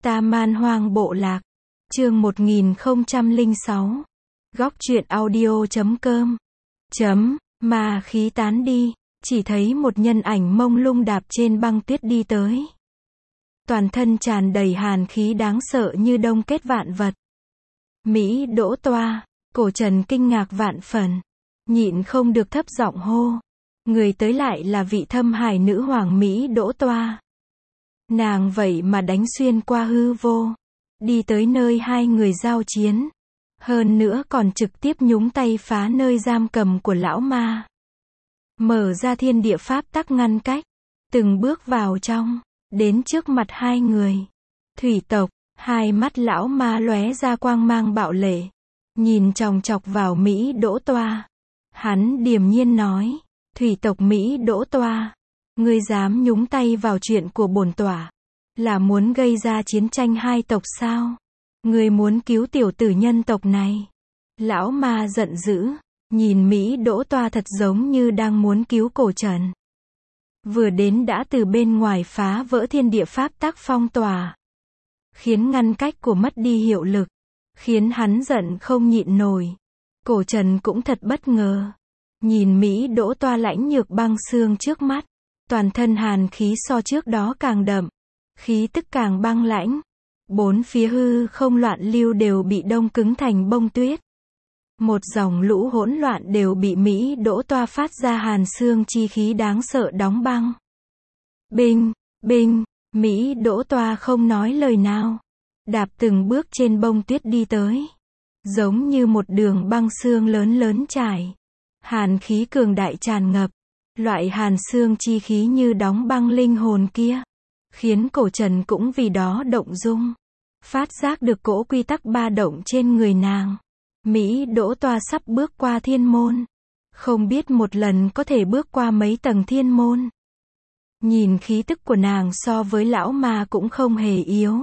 Ta Man Hoang Bộ Lạc. Chương 1006. Góc truyện audio.com. Ma khí tán đi, chỉ thấy một nhân ảnh mông lung đạp trên băng tuyết đi tới. Toàn thân tràn đầy hàn khí đáng sợ như đông kết vạn vật. Mỹ Đỗ Toa, Cổ Trần kinh ngạc vạn phần, nhịn không được thấp giọng hô. Người tới lại là vị Thâm Hải nữ hoàng Mỹ Đỗ Toa. Nàng vậy mà đánh xuyên qua hư vô, đi tới nơi hai người giao chiến. Hơn nữa còn trực tiếp nhúng tay phá nơi giam cầm của lão ma. Mở ra thiên địa pháp tắc ngăn cách, từng bước vào trong, đến trước mặt hai người. Thủy tộc, hai mắt lão ma lóe ra quang mang bạo lệ, nhìn chòng chọc vào Mỹ Đỗ Toa. Hắn điềm nhiên nói, thủy tộc Mỹ Đỗ Toa, ngươi dám nhúng tay vào chuyện của bổn tọa, là muốn gây ra chiến tranh hai tộc sao? Ngươi muốn cứu tiểu tử nhân tộc này. Lão ma giận dữ, nhìn Mỹ Đỗ Toa thật giống như đang muốn cứu Cổ Trần. Vừa đến đã từ bên ngoài phá vỡ thiên địa pháp tắc phong tỏa, khiến ngăn cách của mất đi hiệu lực, khiến hắn giận không nhịn nổi. Cổ Trần cũng thật bất ngờ, nhìn Mỹ Đỗ Toa lãnh nhược băng xương trước mắt, toàn thân hàn khí so trước đó càng đậm, khí tức càng băng lãnh. Bốn phía hư không loạn lưu đều bị đông cứng thành bông tuyết. Một dòng lũ hỗn loạn đều bị Mỹ Đỗ Toa phát ra hàn xương chi khí đáng sợ đóng băng. Binh, binh, Mỹ Đỗ Toa không nói lời nào, đạp từng bước trên bông tuyết đi tới, giống như một đường băng xương lớn lớn trải. Hàn khí cường đại tràn ngập, loại hàn xương chi khí như đóng băng linh hồn kia, khiến Cổ Trần cũng vì đó động dung, phát giác được cỗ quy tắc ba động trên người nàng. Mỹ Đỗ Toa sắp bước qua thiên môn, không biết một lần có thể bước qua mấy tầng thiên môn. Nhìn khí tức của nàng so với lão ma cũng không hề yếu.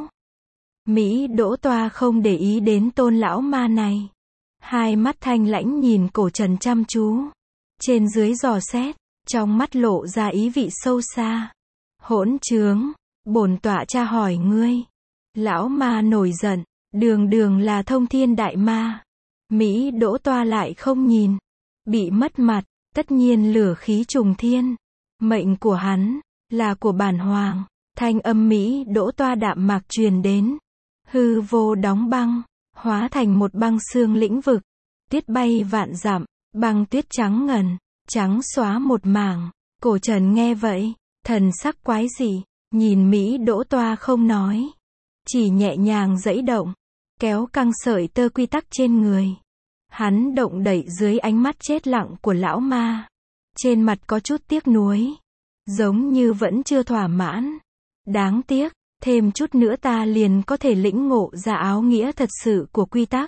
Mỹ Đỗ Toa không để ý đến tôn lão ma này, hai mắt thanh lãnh nhìn Cổ Trần chăm chú, trên dưới dò xét, trong mắt lộ ra ý vị sâu xa. Hỗn trướng, bổn tọa tra hỏi ngươi. Lão ma nổi giận, đường đường là thông thiên đại ma. Mỹ Đỗ Toa lại không nhìn, bị mất mặt, tất nhiên lửa khí trùng thiên. Mệnh của hắn, là của bản hoàng. Thanh âm Mỹ Đỗ Toa đạm mạc truyền đến. Hư vô đóng băng, hóa thành một băng xương lĩnh vực. Tuyết bay vạn dặm, băng tuyết trắng ngần, trắng xóa một mảng. Cổ Trần nghe vậy, thần sắc quái dị, nhìn Mỹ Đỗ Toa không nói, chỉ nhẹ nhàng giãy động, kéo căng sợi tơ quy tắc trên người. Hắn động đậy dưới ánh mắt chết lặng của lão ma, trên mặt có chút tiếc nuối, giống như vẫn chưa thỏa mãn. Đáng tiếc, thêm chút nữa ta liền có thể lĩnh ngộ ra áo nghĩa thật sự của quy tắc.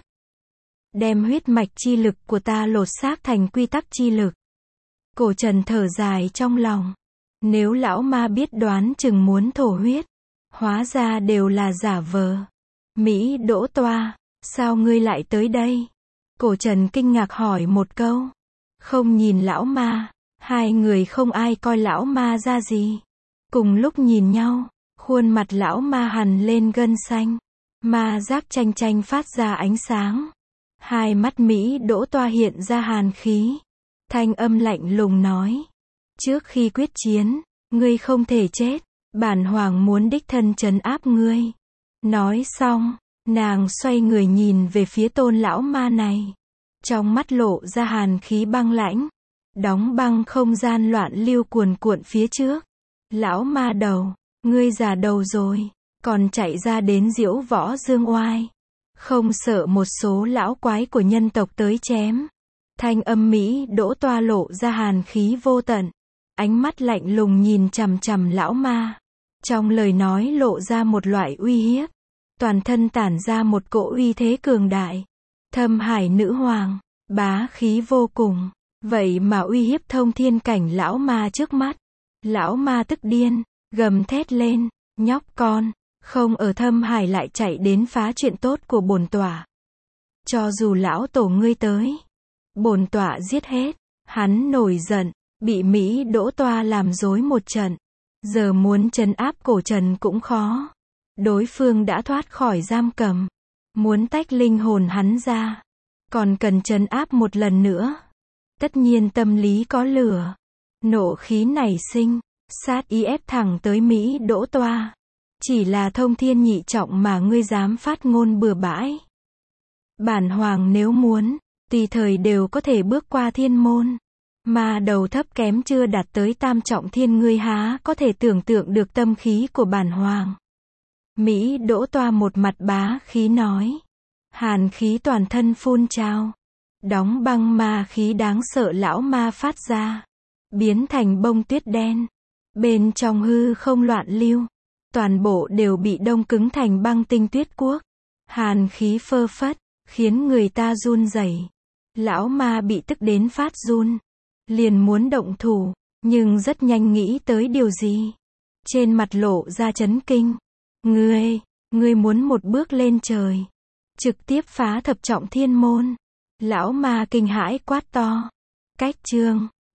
Đem huyết mạch chi lực của ta lột xác thành quy tắc chi lực. Cổ Trần thở dài trong lòng. Nếu lão ma biết đoán chừng muốn thổ huyết, hóa ra đều là giả vờ. Mỹ Đỗ Toa, sao ngươi lại tới đây? Cổ Trần kinh ngạc hỏi một câu. Không nhìn lão ma, hai người không ai coi lão ma ra gì. Cùng lúc nhìn nhau, khuôn mặt lão ma hằn lên gân xanh, ma giác chanh chanh phát ra ánh sáng. Hai mắt Mỹ Đỗ Toa hiện ra hàn khí, thanh âm lạnh lùng nói. Trước khi quyết chiến, ngươi không thể chết, bản hoàng muốn đích thân trấn áp ngươi. Nói xong, nàng xoay người nhìn về phía tôn lão ma này, trong mắt lộ ra hàn khí băng lãnh, đóng băng không gian loạn lưu cuồn cuộn phía trước. Lão ma đầu, ngươi già đầu rồi, còn chạy ra đến diễu võ dương oai, không sợ một số lão quái của nhân tộc tới chém. Thanh âm Mỹ Đỗ Toa lộ ra hàn khí vô tận, ánh mắt lạnh lùng nhìn chằm chằm lão ma, trong lời nói lộ ra một loại uy hiếp, toàn thân tản ra một cỗ uy thế cường đại. Thâm Hải nữ hoàng, bá khí vô cùng, vậy mà uy hiếp thông thiên cảnh lão ma trước mắt. Lão ma tức điên, gầm thét lên, nhóc con, không ở Thâm Hải lại chạy đến phá chuyện tốt của bổn tọa. Cho dù lão tổ ngươi tới, bổn tọa giết hết. Hắn nổi giận, bị Mỹ Đỗ Toa làm rối một trận, giờ muốn trấn áp Cổ Trần cũng khó. Đối phương đã thoát khỏi giam cầm, muốn tách linh hồn hắn ra, còn cần trấn áp một lần nữa. Tất nhiên tâm lý có lửa, nộ khí nảy sinh, sát ý ép thẳng tới Mỹ Đỗ Toa. Chỉ là thông thiên nhị trọng mà ngươi dám phát ngôn bừa bãi. Bản hoàng nếu muốn, tùy thời đều có thể bước qua thiên môn. Mà đầu thấp kém chưa đạt tới tam trọng thiên, ngươi há có thể tưởng tượng được tâm khí của bản hoàng. Mỹ Đỗ Toa một mặt bá khí nói. Hàn khí toàn thân phun trào. Đóng băng ma khí đáng sợ lão ma phát ra, biến thành bông tuyết đen. Bên trong hư không loạn lưu, toàn bộ đều bị đông cứng thành băng tinh tuyết cuốc. Hàn khí phơ phất, khiến người ta run rẩy. Lão ma bị tức đến phát run, liền muốn động thủ, nhưng rất nhanh nghĩ tới điều gì. Trên mặt lộ ra chấn kinh. Ngươi muốn một bước lên trời, trực tiếp phá thập trọng thiên môn. Lão ma kinh hãi quát to. Cách chương